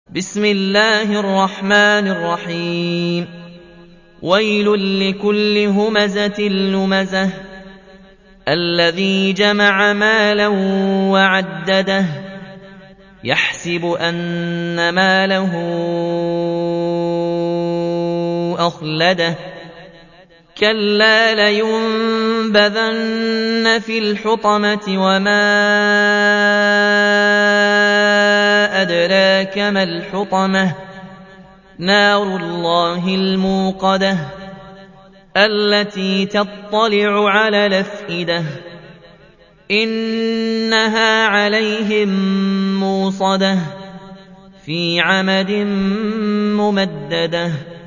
بسم الله الرحمن الرحيم. ويل لكل همزة لمزة الذي جمع مالا وعدده يحسب أن ماله أخلده كلا لينبذن في الحطمة وما أدراك ما الحطمة نار الله الموقدة التي تطلع على الأفئدة إنها عليهم موصدة في عمد ممددة.